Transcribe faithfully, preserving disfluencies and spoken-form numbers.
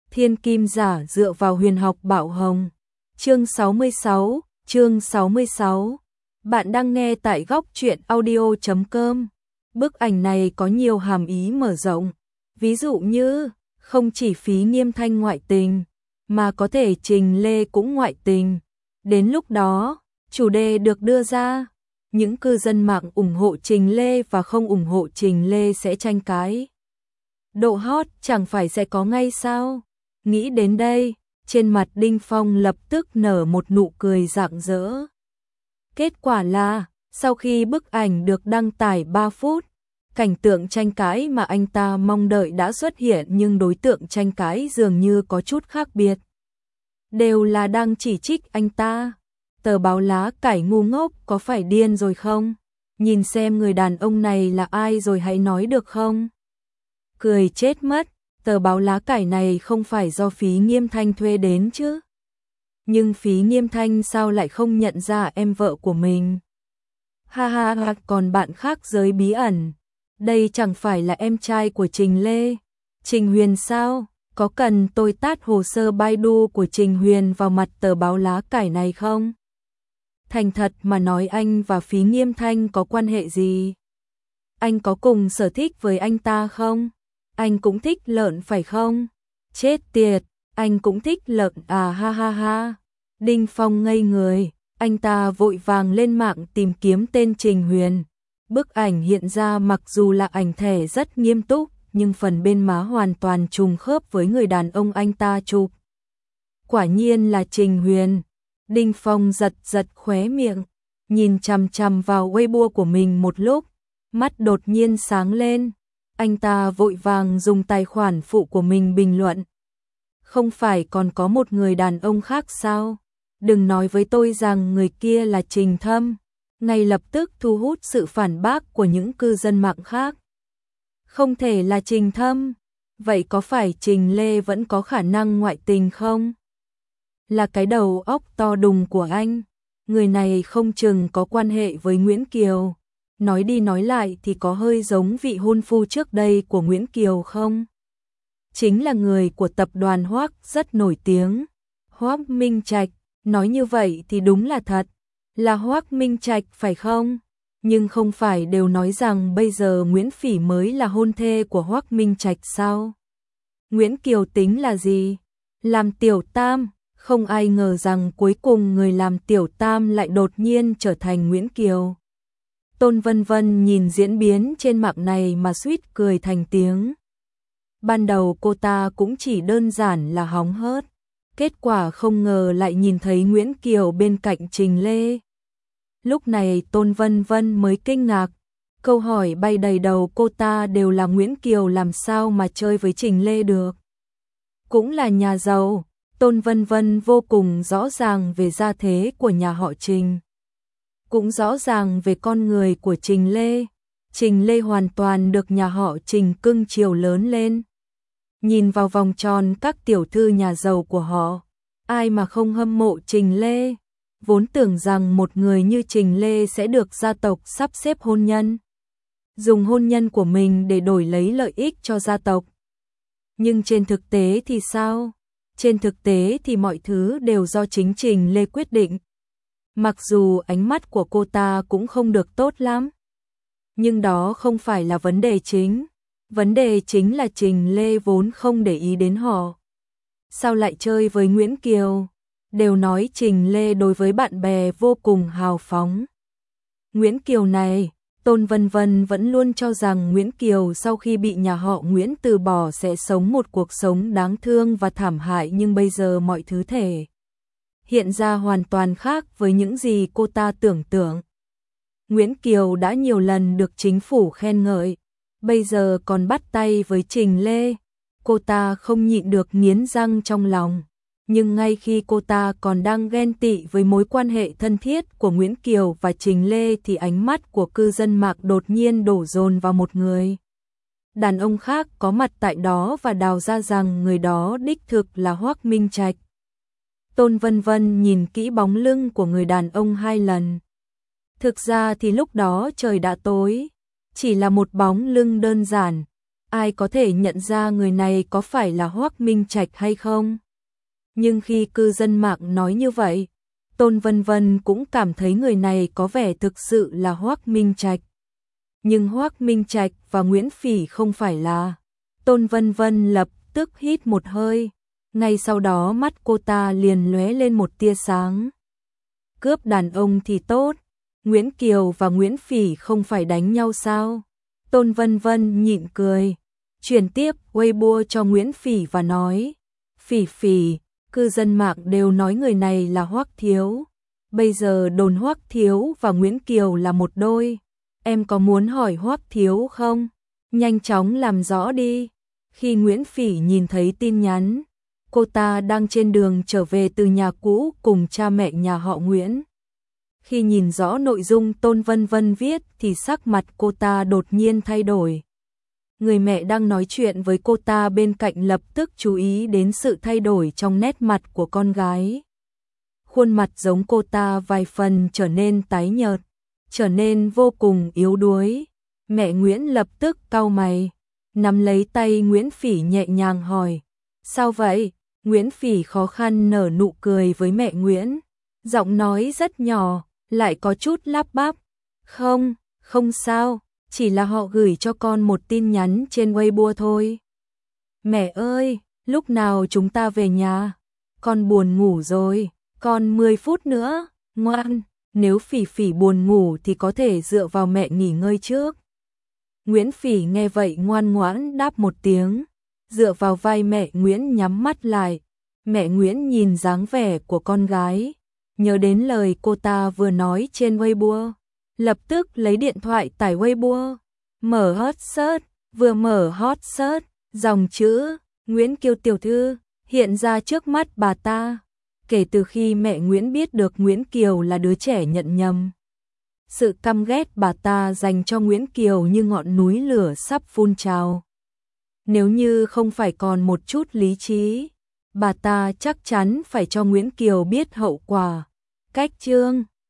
Thiên kim giả dựa vào huyền học bảo hồng. Chương sáu mươi sáu, chương sáu mươi sáu. Bạn đang nghe tại góc truyện audio chấm com. Bức ảnh này có nhiều hàm ý mở rộng. Ví dụ như, không chỉ Phí Nghiêm Thanh ngoại tình, mà có thể Trình Lê cũng ngoại tình. Đến lúc đó, chủ đề được đưa ra, những cư dân mạng ủng hộ Trình Lê và không ủng hộ Trình Lê sẽ tranh cãi. Độ hot chẳng phải sẽ có ngay sao? Nghĩ đến đây, trên mặt Đinh Phong lập tức nở một nụ cười rạng rỡ. Kết quả là, sau khi bức ảnh được đăng tải ba phút, cảnh tượng tranh cãi mà anh ta mong đợi đã xuất hiện, nhưng đối tượng tranh cãi dường như có chút khác biệt. Đều là đang chỉ trích anh ta. Tờ báo Lá Cải ngu ngốc có phải điên rồi không? Nhìn xem người đàn ông này là ai rồi hãy nói được không? Cười chết mất, tờ báo Lá Cải này không phải do Phí Nghiêm Thanh thuê đến chứ? Nhưng Phí Nghiêm Thanh sao lại không nhận ra em vợ của mình? Ha ha ha, còn bạn khác giới bí ẩn. Đây chẳng phải là em trai của Trình Lê, Trình Huyền sao? Có cần tôi tát hồ sơ Baidu của Trình Huyền vào mặt tờ báo Lá Cải này không? Thành thật mà nói, anh và Phí Nghiêm Thanh có quan hệ gì? Anh có cùng sở thích với anh ta không? Anh cũng thích lợn phải không? Chết tiệt, anh cũng thích lợn à, ha ha ha. Đinh Phong ngây người, anh ta vội vàng lên mạng tìm kiếm tên Trình Huyền. Bức ảnh hiện ra mặc dù là ảnh thẻ rất nghiêm túc, nhưng phần bên má hoàn toàn trùng khớp với người đàn ông anh ta chụp. Quả nhiên là Trình Huyền. Đinh Phong giật giật khóe miệng, nhìn chằm chằm vào Weibo của mình một lúc, mắt đột nhiên sáng lên. Anh ta vội vàng dùng tài khoản phụ của mình bình luận. Không phải còn có một người đàn ông khác sao? Đừng nói với tôi rằng người kia là Trình Thâm. Ngay lập tức thu hút sự phản bác của những cư dân mạng khác. Không thể là Trình Thâm. Vậy có phải Trình Lê vẫn có khả năng ngoại tình không? Là cái đầu óc to đùng của anh. Người này không chừng có quan hệ với Nguyễn Kiều. Nói đi nói lại thì có hơi giống vị hôn phu trước đây của Nguyễn Kiều không? Chính là người của tập đoàn Hoác rất nổi tiếng. Hoác Minh Trạch. Nói như vậy thì đúng là thật. Là Hoác Minh Trạch phải không? Nhưng không phải đều nói rằng bây giờ Nguyễn Phỉ mới là hôn thê của Hoác Minh Trạch sao? Nguyễn Kiều tính là gì? Làm tiểu tam. Không ai ngờ rằng cuối cùng người làm tiểu tam lại đột nhiên trở thành Nguyễn Kiều. Tôn Vân Vân nhìn diễn biến trên mạng này mà suýt cười thành tiếng. Ban đầu cô ta cũng chỉ đơn giản là hóng hớt. Kết quả không ngờ lại nhìn thấy Nguyễn Kiều bên cạnh Trình Lê. Lúc này Tôn Vân Vân mới kinh ngạc. Câu hỏi bay đầy đầu cô ta đều là Nguyễn Kiều làm sao mà chơi với Trình Lê được. Cũng là nhà giàu. Tôn Vân Vân vô cùng rõ ràng về gia thế của nhà họ Trình. Cũng rõ ràng về con người của Trình Lê. Trình Lê hoàn toàn được nhà họ Trình cưng chiều lớn lên. Nhìn vào vòng tròn các tiểu thư nhà giàu của họ, ai mà không hâm mộ Trình Lê. Vốn tưởng rằng một người như Trình Lê sẽ được gia tộc sắp xếp hôn nhân, dùng hôn nhân của mình để đổi lấy lợi ích cho gia tộc. Nhưng trên thực tế thì sao? Trên thực tế thì mọi thứ đều do chính Trình Lê quyết định. Mặc dù ánh mắt của cô ta cũng không được tốt lắm, nhưng đó không phải là vấn đề chính. Vấn đề chính là Trình Lê vốn không để ý đến họ. Sao lại chơi với Nguyễn Kiều? Đều nói Trình Lê đối với bạn bè vô cùng hào phóng. Nguyễn Kiều này, Tôn Vân Vân vẫn luôn cho rằng Nguyễn Kiều sau khi bị nhà họ Nguyễn từ bỏ sẽ sống một cuộc sống đáng thương và thảm hại, nhưng bây giờ mọi thứ thể hiện ra hoàn toàn khác với những gì cô ta tưởng tượng. Nguyễn Kiều đã nhiều lần được chính phủ khen ngợi, bây giờ còn bắt tay với Trình Lê. Cô ta không nhịn được nghiến răng trong lòng. Nhưng ngay khi cô ta còn đang ghen tị với mối quan hệ thân thiết của Nguyễn Kiều và Trình Lê thì ánh mắt của cư dân mạng đột nhiên đổ dồn vào một người đàn ông khác có mặt tại đó và đào ra rằng người đó đích thực là Hoác Minh Trạch. Tôn Vân Vân nhìn kỹ bóng lưng của người đàn ông hai lần. Thực ra thì lúc đó trời đã tối, chỉ là một bóng lưng đơn giản, ai có thể nhận ra người này có phải là Hoắc Minh Trạch hay không? Nhưng khi cư dân mạng nói như vậy, Tôn Vân Vân cũng cảm thấy người này có vẻ thực sự là Hoắc Minh Trạch. Nhưng Hoắc Minh Trạch và Nguyễn Phỉ không phải là. Tôn Vân Vân lập tức hít một hơi, ngay sau đó mắt cô ta liền lóe lên một tia sáng. Cướp đàn ông thì tốt, Nguyễn Kiều và Nguyễn Phỉ không phải đánh nhau sao? Tôn Vân Vân nhịn cười, chuyển tiếp Weibo cho Nguyễn Phỉ và nói, Phỉ Phỉ, cư dân mạng đều nói người này là Hoắc Thiếu. Bây giờ đồn Hoắc Thiếu và Nguyễn Kiều là một đôi. Em có muốn hỏi Hoắc Thiếu không? Nhanh chóng làm rõ đi. Khi Nguyễn Phỉ nhìn thấy tin nhắn, cô ta đang trên đường trở về từ nhà cũ cùng cha mẹ nhà họ Nguyễn. Khi nhìn rõ nội dung Tôn Vân Vân viết thì sắc mặt cô ta đột nhiên thay đổi. Người mẹ đang nói chuyện với cô ta bên cạnh lập tức chú ý đến sự thay đổi trong nét mặt của con gái. Khuôn mặt giống cô ta vài phần trở nên tái nhợt, trở nên vô cùng yếu đuối. Mẹ Nguyễn lập tức cau mày, nắm lấy tay Nguyễn Phỉ nhẹ nhàng hỏi, sao vậy? Nguyễn Phỉ khó khăn nở nụ cười với mẹ Nguyễn, giọng nói rất nhỏ, lại có chút lắp bắp. Không, không sao, chỉ là họ gửi cho con một tin nhắn trên Weibo thôi. Mẹ ơi, lúc nào chúng ta về nhà? Con buồn ngủ rồi, còn mười phút nữa, ngoan, nếu Phỉ Phỉ buồn ngủ thì có thể dựa vào mẹ nghỉ ngơi trước. Nguyễn Phỉ nghe vậy ngoan ngoãn đáp một tiếng, dựa vào vai mẹ Nguyễn nhắm mắt lại. Mẹ Nguyễn nhìn dáng vẻ của con gái, nhớ đến lời cô ta vừa nói trên Weibo, lập tức lấy điện thoại tải Weibo, mở hot search, vừa mở hot search, dòng chữ Nguyễn Kiều tiểu thư hiện ra trước mắt bà ta. Kể từ khi mẹ Nguyễn biết được Nguyễn Kiều là đứa trẻ nhận nhầm, sự căm ghét bà ta dành cho Nguyễn Kiều như ngọn núi lửa sắp phun trào. Nếu như không phải còn một chút lý trí, bà ta chắc chắn phải cho Nguyễn Kiều biết hậu quả. Cách chương